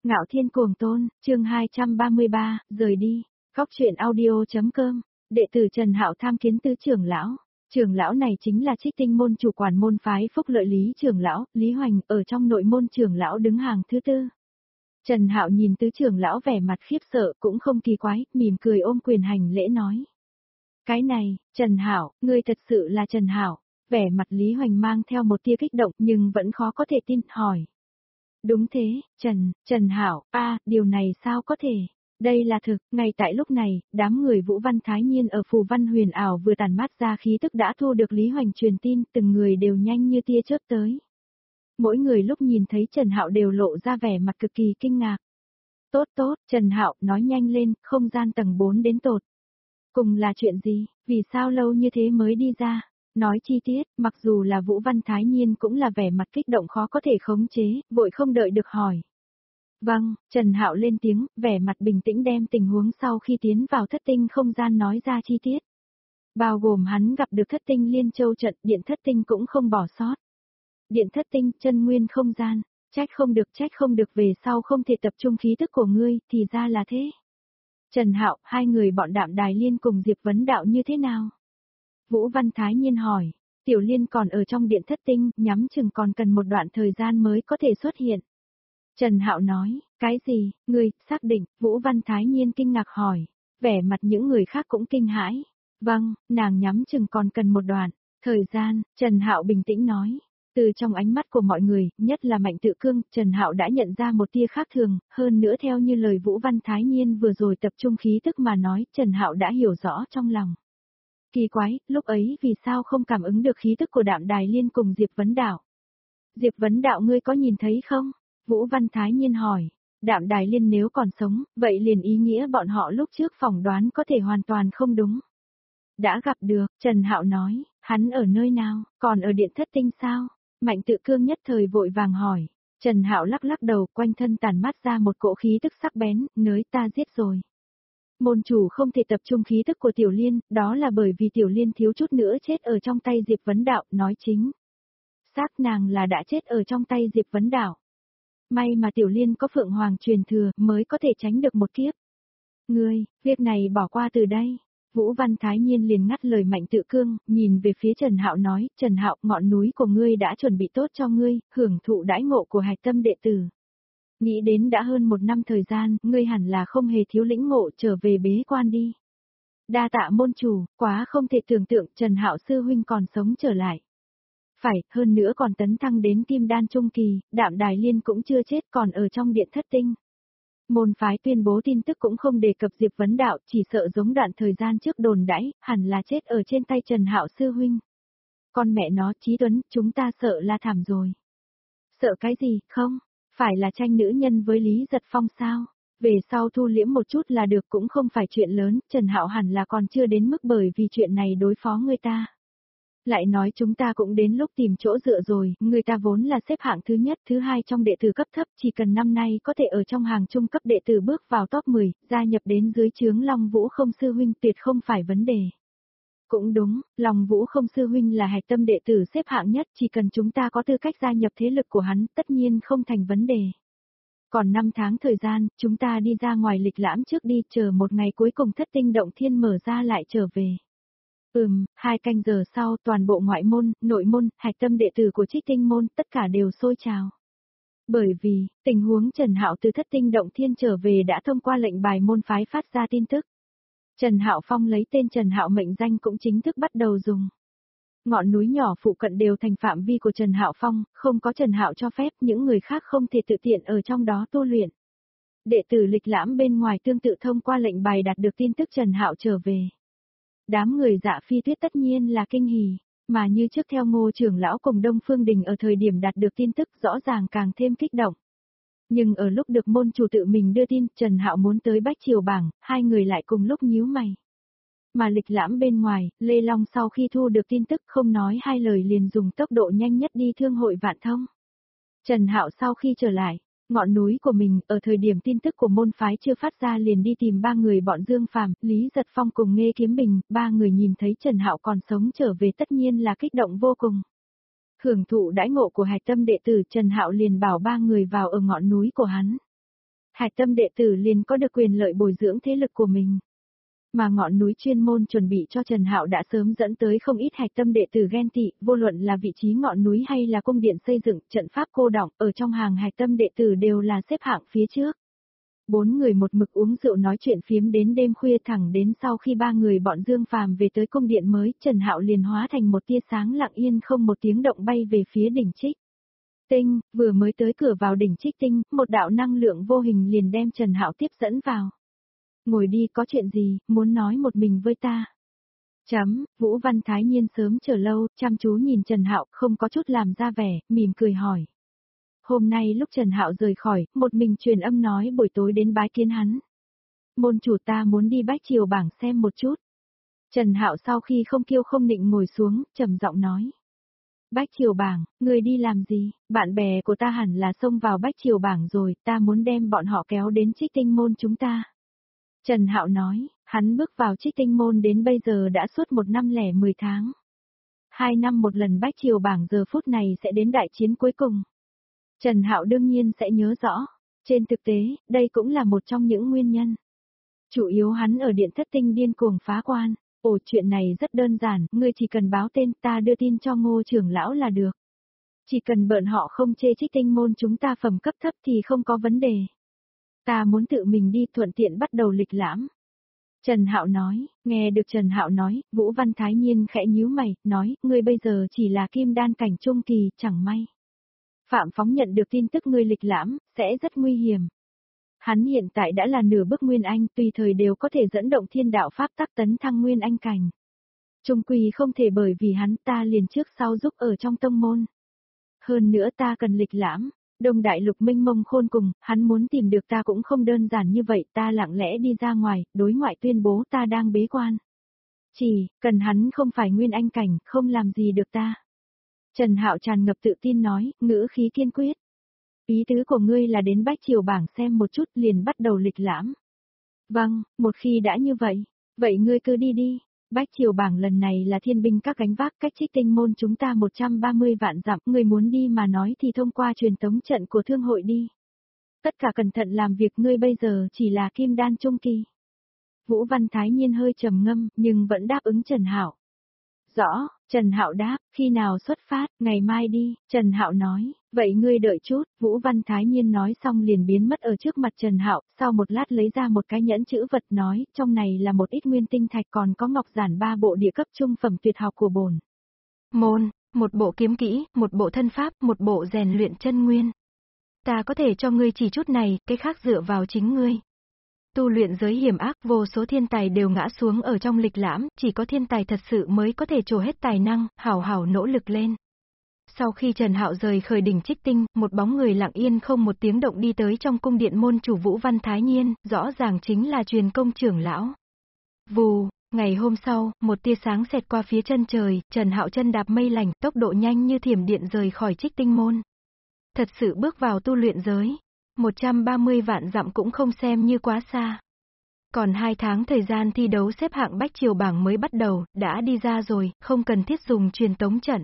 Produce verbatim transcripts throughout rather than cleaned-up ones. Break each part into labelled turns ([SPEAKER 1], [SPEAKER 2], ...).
[SPEAKER 1] Ngạo Thiên Cuồng Tôn, chương hai trăm ba mươi ba, rời đi. Góc truyện audio.com. Đệ tử Trần Hạo tham kiến tứ trưởng lão. Trưởng lão này chính là Trích Tinh môn chủ quản môn phái Phúc Lợi Lý trưởng lão, Lý Hoành, ở trong nội môn trưởng lão đứng hàng thứ tư. Trần Hạo nhìn tứ trưởng lão vẻ mặt khiếp sợ, cũng không kỳ quái, mỉm cười ôm quyền hành lễ nói: "Cái này, Trần Hạo, ngươi thật sự là Trần Hạo?" Vẻ mặt Lý Hoành mang theo một tia kích động nhưng vẫn khó có thể tin, hỏi: "Đúng thế, Trần, Trần Hạo, a, điều này sao có thể?" Đây là thực, ngay tại lúc này, đám người Vũ Văn Thái Nhiên ở Phù Văn Huyền Ảo vừa tản mát ra khí tức đã thu được Lý Hoành truyền tin, từng người đều nhanh như tia chớp tới. Mỗi người lúc nhìn thấy Trần Hạo đều lộ ra vẻ mặt cực kỳ kinh ngạc. "Tốt tốt, Trần Hạo, nói nhanh lên, không gian tầng bốn đến tột cùng là chuyện gì, vì sao lâu như thế mới đi ra?" Nói chi tiết, mặc dù là Vũ Văn Thái Nhiên cũng là vẻ mặt kích động khó có thể khống chế, vội không đợi được hỏi. "Vâng," Trần Hạo lên tiếng, vẻ mặt bình tĩnh đem tình huống sau khi tiến vào thất tinh không gian nói ra chi tiết. Bao gồm hắn gặp được thất tinh liên châu trận, điện thất tinh cũng không bỏ sót. Điện thất tinh, chân nguyên không gian, trách không được trách không được về sau không thể tập trung khí tức của ngươi, thì ra là thế. Trần Hạo, hai người bọn Đạm Đài Liên cùng Diệp Vấn Đạo như thế nào? Vũ Văn Thái Nhiên hỏi. Tiểu Liên còn ở trong điện thất tinh, nhắm chừng còn cần một đoạn thời gian mới có thể xuất hiện. Trần Hạo nói, cái gì, ngươi, xác định, Vũ Văn Thái Nhiên kinh ngạc hỏi. Vẻ mặt những người khác cũng kinh hãi. Vâng, nàng nhắm chừng còn cần một đoạn thời gian, Trần Hạo bình tĩnh nói. Từ trong ánh mắt của mọi người, nhất là Mạnh Tự Cương, Trần Hạo đã nhận ra một tia khác thường, hơn nữa theo như lời Vũ Văn Thái Nhiên vừa rồi tập trung khí tức mà nói, Trần Hạo đã hiểu rõ trong lòng. Kỳ quái, lúc ấy vì sao không cảm ứng được khí tức của Đạm Đài Liên cùng Diệp Vấn Đạo? Diệp Vấn Đạo ngươi có nhìn thấy không? Vũ Văn Thái Nhiên hỏi. Đạm Đài Liên nếu còn sống, vậy liền ý nghĩa bọn họ lúc trước phỏng đoán có thể hoàn toàn không đúng. Đã gặp được, Trần Hạo nói, hắn ở nơi nào, còn ở điện thất tinh sao? Mạnh Tự Cương nhất thời vội vàng hỏi. Trần Hạo lắc lắc đầu, quanh thân tản mát ra một cỗ khí tức sắc bén, nới ta giết rồi. Môn chủ không thể tập trung khí tức của Tiểu Liên, đó là bởi vì Tiểu Liên thiếu chút nữa chết ở trong tay Diệp Vấn Đạo, nói chính. Xác nàng là đã chết ở trong tay Diệp Vấn Đạo. May mà Tiểu Liên có Phượng Hoàng truyền thừa mới có thể tránh được một kiếp. Ngươi, việc này bỏ qua từ đây. Vũ Văn Thái Nhiên liền ngắt lời Mạnh Tự Cương, nhìn về phía Trần Hạo nói, Trần Hạo, ngọn núi của ngươi đã chuẩn bị tốt cho ngươi, hưởng thụ đãi ngộ của hạch tâm đệ tử. Nghĩ đến đã hơn một năm thời gian, ngươi hẳn là không hề thiếu lĩnh ngộ, trở về bế quan đi. Đa tạ môn chủ, quá không thể tưởng tượng Trần Hạo sư huynh còn sống trở lại. Phải, hơn nữa còn tấn thăng đến kim đan trung kỳ, Đạm Đài Liên cũng chưa chết còn ở trong điện thất tinh. Môn phái tuyên bố tin tức cũng không đề cập Diệp Vấn Đạo, chỉ sợ giống đoạn thời gian trước đồn đãi, hẳn là chết ở trên tay Trần Hạo sư huynh. Con mẹ nó, Chí Tuấn, chúng ta sợ là thảm rồi. Sợ cái gì, không? Phải là tranh nữ nhân với Lý Giật Phong sao? Về sau thu liễm một chút là được cũng không phải chuyện lớn, Trần Hạo hẳn là còn chưa đến mức bởi vì chuyện này đối phó người ta. Lại nói chúng ta cũng đến lúc tìm chỗ dựa rồi, người ta vốn là xếp hạng thứ nhất, thứ hai trong đệ tử cấp thấp, chỉ cần năm nay có thể ở trong hàng trung cấp đệ tử bước vào top mười, gia nhập đến dưới trướng Long Vũ Không sư huynh tuyệt không phải vấn đề. Cũng đúng, Long Vũ Không sư huynh là hạch tâm đệ tử xếp hạng nhất, chỉ cần chúng ta có tư cách gia nhập thế lực của hắn, tất nhiên không thành vấn đề. Còn năm tháng thời gian, chúng ta đi ra ngoài lịch lãm trước đi, chờ một ngày cuối cùng thất tinh động thiên mở ra lại trở về. Ừm, hai canh giờ sau toàn bộ ngoại môn, nội môn, hạch tâm đệ tử của Trích Tinh môn tất cả đều sôi trào. Bởi vì, tình huống Trần Hạo từ thất tinh động thiên trở về đã thông qua lệnh bài môn phái phát ra tin tức. Trần Hạo Phong lấy tên Trần Hạo mệnh danh cũng chính thức bắt đầu dùng. Ngọn núi nhỏ phụ cận đều thành phạm vi của Trần Hạo Phong, không có Trần Hạo cho phép những người khác không thể tự tiện ở trong đó tu luyện. Đệ tử lịch lãm bên ngoài tương tự thông qua lệnh bài đạt được tin tức Trần Hạo trở về. Đám người Dạ Phi Tuyết tất nhiên là kinh hỉ, mà như trước theo Ngô trưởng lão cùng Đông Phương Đình ở thời điểm đạt được tin tức rõ ràng càng thêm kích động. Nhưng ở lúc được môn chủ tự mình đưa tin Trần Hạo muốn tới Bách Triều Bảng, hai người lại cùng lúc nhíu mày. Mà lịch lãm bên ngoài, Lê Long sau khi thu được tin tức không nói hai lời liền dùng tốc độ nhanh nhất đi thương hội Vạn Thông. Trần Hạo sau khi trở lại, ngọn núi của mình, ở thời điểm tin tức của môn phái chưa phát ra liền đi tìm ba người bọn Dương Phàm, Lý Giật Phong cùng Nghê Kiếm Bình, ba người nhìn thấy Trần Hạo còn sống trở về tất nhiên là kích động vô cùng. Hưởng thụ đãi ngộ của hạch tâm đệ tử Trần Hạo liền bảo ba người vào ở ngọn núi của hắn. Hạch tâm đệ tử liền có được quyền lợi bồi dưỡng thế lực của mình. Mà ngọn núi chuyên môn chuẩn bị cho Trần Hạo đã sớm dẫn tới không ít hạch tâm đệ tử ghen tị, vô luận là vị trí ngọn núi hay là cung điện xây dựng, trận pháp cô đọng, ở trong hàng hạch tâm đệ tử đều là xếp hạng phía trước. Bốn người một mực uống rượu nói chuyện phiếm đến đêm khuya, thẳng đến sau khi ba người bọn Dương Phàm về tới cung điện mới, Trần Hạo liền hóa thành một tia sáng lặng yên không một tiếng động bay về phía đỉnh Trích Tinh, vừa mới tới cửa vào đỉnh Trích Tinh, một đạo năng lượng vô hình liền đem Trần Hạo tiếp dẫn vào. Ngồi đi, có chuyện gì, muốn nói một mình với ta. Chấm, Vũ Văn Thái Nhiên sớm chờ lâu, chăm chú nhìn Trần Hạo, không có chút làm ra vẻ, mỉm cười hỏi. Hôm nay lúc Trần Hạo rời khỏi, một mình truyền âm nói buổi tối đến bái kiến hắn. Môn chủ, ta muốn đi Bách Triều Bảng xem một chút. Trần Hạo sau khi không kiêu không nịnh ngồi xuống, trầm giọng nói. Bách Triều Bảng, người đi làm gì? Bạn bè của ta hẳn là xông vào Bách Triều Bảng rồi, ta muốn đem bọn họ kéo đến Trích Tinh môn chúng ta. Trần Hạo nói, hắn bước vào Trích Tinh môn đến bây giờ đã suốt một năm lẻ mười tháng. Hai năm một lần Bách Triều Bảng, giờ phút này sẽ đến đại chiến cuối cùng. Trần Hạo đương nhiên sẽ nhớ rõ. Trên thực tế, đây cũng là một trong những nguyên nhân. Chủ yếu hắn ở Điện Thất Tinh điên cuồng phá quan. Ồ, chuyện này rất đơn giản, ngươi chỉ cần báo tên, ta đưa tin cho Ngô trưởng lão là được. Chỉ cần bọn họ không chê Trích Tinh môn chúng ta phẩm cấp thấp thì không có vấn đề. Ta muốn tự mình đi, thuận tiện bắt đầu lịch lãm. Trần Hạo nói, nghe được Trần Hạo nói, Vũ Văn Thái Nhiên khẽ nhíu mày, nói, ngươi bây giờ chỉ là kim đan cảnh trung kỳ, chẳng may. Phạm Phóng nhận được tin tức ngươi lịch lãm, sẽ rất nguy hiểm. Hắn hiện tại đã là nửa bước Nguyên Anh, tùy thời đều có thể dẫn động thiên đạo pháp tắc tấn thăng Nguyên Anh cảnh. Trung quy không thể bởi vì hắn ta liền trước sau giúp ở trong tông môn. Hơn nữa ta cần lịch lãm, Đông Đại Lục mênh mông khôn cùng, hắn muốn tìm được ta cũng không đơn giản như vậy, ta lặng lẽ đi ra ngoài, đối ngoại tuyên bố ta đang bế quan. Chỉ, cần hắn không phải Nguyên Anh cảnh, không làm gì được ta. Trần Hạo tràn ngập tự tin nói, ngữ khí kiên quyết. Ý tứ của ngươi là đến Bách Triều Bảng xem một chút liền bắt đầu lịch lãm. Vâng, một khi đã như vậy, vậy ngươi cứ đi đi. Bách Triều Bảng lần này là thiên binh các gánh vác, cách Trích Tinh môn chúng ta một trăm ba mươi vạn dặm, người muốn đi mà nói thì thông qua truyền tống trận của thương hội đi. Tất cả cẩn thận làm việc, ngươi bây giờ chỉ là kim đan trung kỳ. Vũ Văn Thái Nhiên hơi trầm ngâm, nhưng vẫn đáp ứng Trần Hạo. Rõ, Trần Hạo đáp, khi nào xuất phát, ngày mai đi, Trần Hạo nói, vậy ngươi đợi chút, Vũ Văn Thái Nhiên nói xong liền biến mất ở trước mặt Trần Hạo, sau một lát lấy ra một cái nhẫn chữ vật nói, trong này là một ít nguyên tinh thạch, còn có ngọc giản ba bộ địa cấp trung phẩm tuyệt học của bổn môn, một bộ kiếm kỹ, một bộ thân pháp, một bộ rèn luyện chân nguyên. Ta có thể cho ngươi chỉ chút này, cái khác dựa vào chính ngươi. Tu luyện giới hiểm ác, vô số thiên tài đều ngã xuống ở trong lịch lãm, chỉ có thiên tài thật sự mới có thể trổ hết tài năng, hảo hảo nỗ lực lên. Sau khi Trần Hạo rời khởi đỉnh Trích Tinh, một bóng người lặng yên không một tiếng động đi tới trong cung điện môn chủ Vũ Văn Thái Nhiên, rõ ràng chính là Truyền Công trưởng lão. Vù, ngày hôm sau, một tia sáng xẹt qua phía chân trời, Trần Hạo chân đạp mây lành, tốc độ nhanh như thiểm điện rời khỏi Trích Tinh môn. Thật sự bước vào tu luyện giới. một trăm ba mươi vạn dặm cũng không xem như quá xa. Còn hai tháng thời gian thi đấu xếp hạng Bách Triều Bảng mới bắt đầu, đã đi ra rồi, không cần thiết dùng truyền tống trận.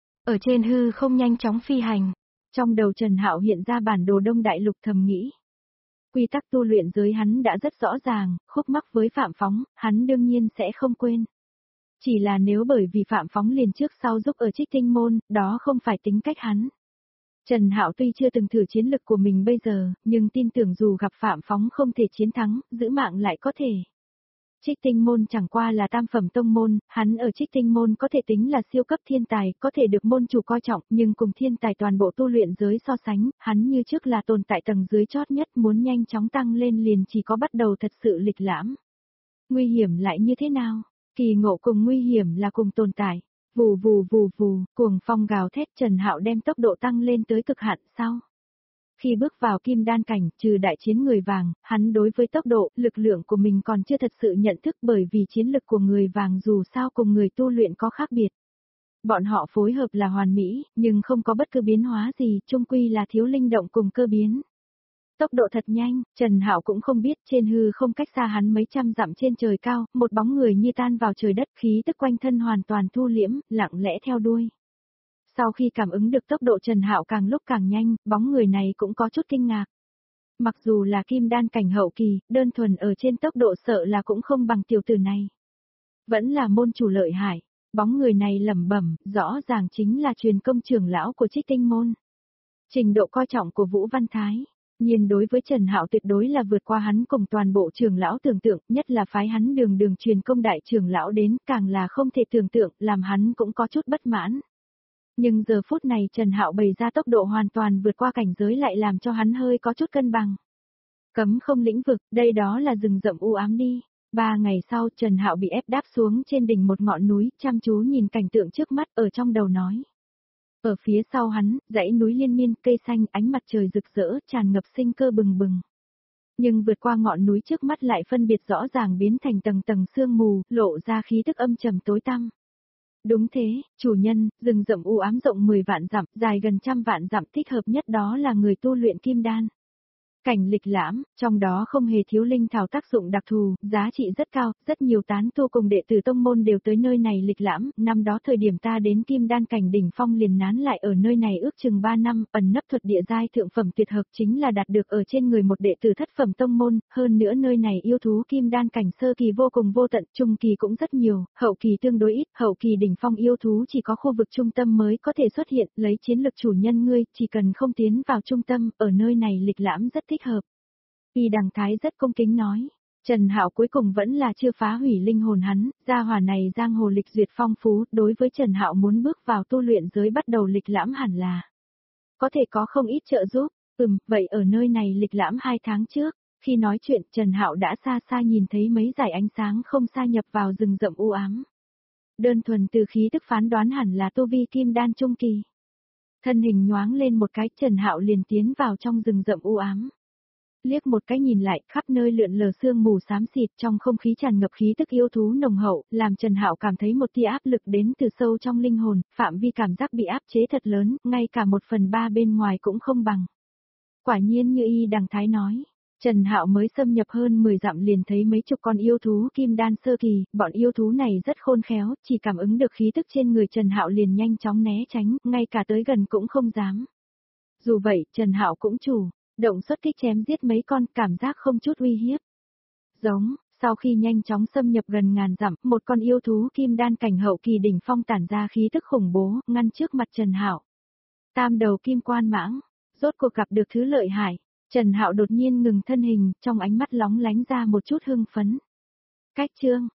[SPEAKER 1] Ở trên hư không nhanh chóng phi hành. Trong đầu Trần Hạo hiện ra bản đồ Đông Đại Lục, thầm nghĩ. Quy tắc tu luyện giới hắn đã rất rõ ràng, khúc mắc với Phạm Phóng, hắn đương nhiên sẽ không quên. Chỉ là nếu bởi vì Phạm Phóng liền trước sau giúp ở Trích Tinh môn, đó không phải tính cách hắn. Trần Hạo tuy chưa từng thử chiến lực của mình bây giờ, nhưng tin tưởng dù gặp Phạm Phóng không thể chiến thắng, giữ mạng lại có thể. Trích Tinh môn chẳng qua là tam phẩm tông môn, hắn ở Trích Tinh môn có thể tính là siêu cấp thiên tài, có thể được môn chủ coi trọng, nhưng cùng thiên tài toàn bộ tu luyện giới so sánh, hắn như trước là tồn tại tầng dưới chót nhất, muốn nhanh chóng tăng lên liền chỉ có bắt đầu thật sự lịch lãm. Nguy hiểm lại như thế nào? Kỳ ngộ cùng nguy hiểm là cùng tồn tại. Vù vù vù vù, cuồng phong gào thét, Trần Hạo đem tốc độ tăng lên tới cực hạn sau. Khi bước vào kim đan cảnh, trừ đại chiến người vàng, hắn đối với tốc độ, lực lượng của mình còn chưa thật sự nhận thức, bởi vì chiến lực của người vàng dù sao cùng người tu luyện có khác biệt. Bọn họ phối hợp là hoàn mỹ, nhưng không có bất cứ biến hóa gì, chung quy là thiếu linh động cùng cơ biến. Tốc độ thật nhanh, Trần Hạo cũng không biết trên hư không cách xa hắn mấy trăm dặm trên trời cao, một bóng người như tan vào trời đất, khí tức quanh thân hoàn toàn thu liễm, lặng lẽ theo đuôi. Sau khi cảm ứng được tốc độ Trần Hạo càng lúc càng nhanh, bóng người này cũng có chút kinh ngạc. Mặc dù là kim đan cảnh hậu kỳ, đơn thuần ở trên tốc độ sợ là cũng không bằng tiểu tử này. Vẫn là môn chủ lợi hại, bóng người này lẩm bẩm, rõ ràng chính là truyền công trưởng lão của Trích Tinh môn. Trình độ coi trọng của Vũ Văn Thái, nhiên đối với Trần Hạo tuyệt đối là vượt qua hắn cùng toàn bộ trưởng lão tưởng tượng, nhất là phái hắn đường đường truyền công đại trưởng lão đến, càng là không thể tưởng tượng, làm hắn cũng có chút bất mãn. Nhưng giờ phút này Trần Hạo bày ra tốc độ hoàn toàn vượt qua cảnh giới lại làm cho hắn hơi có chút cân bằng. Cấm không lĩnh vực, đây đó là rừng rậm u ám đi. Ba ngày sau Trần Hạo bị ép đáp xuống trên đỉnh một ngọn núi, chăm chú nhìn cảnh tượng trước mắt ở trong đầu nói. Ở phía sau hắn, dãy núi liên miên, cây xanh, ánh mặt trời rực rỡ, tràn ngập sinh cơ bừng bừng. Nhưng vượt qua ngọn núi trước mắt lại phân biệt rõ ràng biến thành tầng tầng sương mù, lộ ra khí tức âm trầm tối tăm. Đúng thế, chủ nhân, rừng rậm u ám rộng mười vạn dặm, dài gần trăm vạn dặm, thích hợp nhất đó là người tu luyện kim đan. Cảnh lịch lãm, trong đó không hề thiếu linh thảo tác dụng đặc thù, giá trị rất cao, rất nhiều tán tu cùng đệ tử tông môn đều tới nơi này lịch lãm, năm đó thời điểm ta đến kim đan cảnh đỉnh phong liền nán lại ở nơi này ước chừng ba năm, ẩn nấp thuật địa giai thượng phẩm tuyệt hợp chính là đạt được ở trên người một đệ tử thất phẩm tông môn, hơn nữa nơi này yêu thú kim đan cảnh sơ kỳ vô cùng vô tận, trung kỳ cũng rất nhiều, hậu kỳ tương đối ít, hậu kỳ đỉnh phong yêu thú chỉ có khu vực trung tâm mới có thể xuất hiện, lấy chiến lực chủ nhân ngươi, chỉ cần không tiến vào trung tâm, ở nơi này lịch lãm rất thích hợp. Y Đằng Thái rất cung kính nói, Trần Hạo cuối cùng vẫn là chưa phá hủy linh hồn hắn, gia hỏa này giang hồ lịch duyệt phong phú, đối với Trần Hạo muốn bước vào tu luyện giới bắt đầu lịch lãm hẳn là có thể có không ít trợ giúp. Ừm, vậy ở nơi này lịch lãm hai tháng trước, khi nói chuyện Trần Hạo đã xa xa nhìn thấy mấy dải ánh sáng không xa nhập vào rừng rậm u ám. Đơn thuần từ khí tức phán đoán hẳn là tu vi kim đan trung kỳ. Thân hình nhoáng lên một cái, Trần Hạo liền tiến vào trong rừng rậm u ám. Liếc một cái nhìn lại, khắp nơi lượn lờ sương mù xám xịt, trong không khí tràn ngập khí tức yêu thú nồng hậu, làm Trần Hạo cảm thấy một tia áp lực đến từ sâu trong linh hồn, phạm vi cảm giác bị áp chế thật lớn, ngay cả một phần ba bên ngoài cũng không bằng. Quả nhiên như Y Đằng Thái nói, Trần Hạo mới xâm nhập hơn mười dặm liền thấy mấy chục con yêu thú kim đan sơ kỳ, bọn yêu thú này rất khôn khéo, chỉ cảm ứng được khí tức trên người Trần Hạo liền nhanh chóng né tránh, ngay cả tới gần cũng không dám. Dù vậy, Trần Hạo cũng chủ động xuất kích chém giết mấy con, cảm giác không chút uy hiếp. Giống, sau khi nhanh chóng xâm nhập gần ngàn dặm, một con yêu thú kim đan cảnh hậu kỳ đỉnh phong tản ra khí tức khủng bố, ngăn trước mặt Trần Hạo. Tam đầu kim quan mãng, rốt cuộc gặp được thứ lợi hại. Trần Hạo đột nhiên ngừng thân hình, trong ánh mắt lóng lánh ra một chút hưng phấn. Cách chương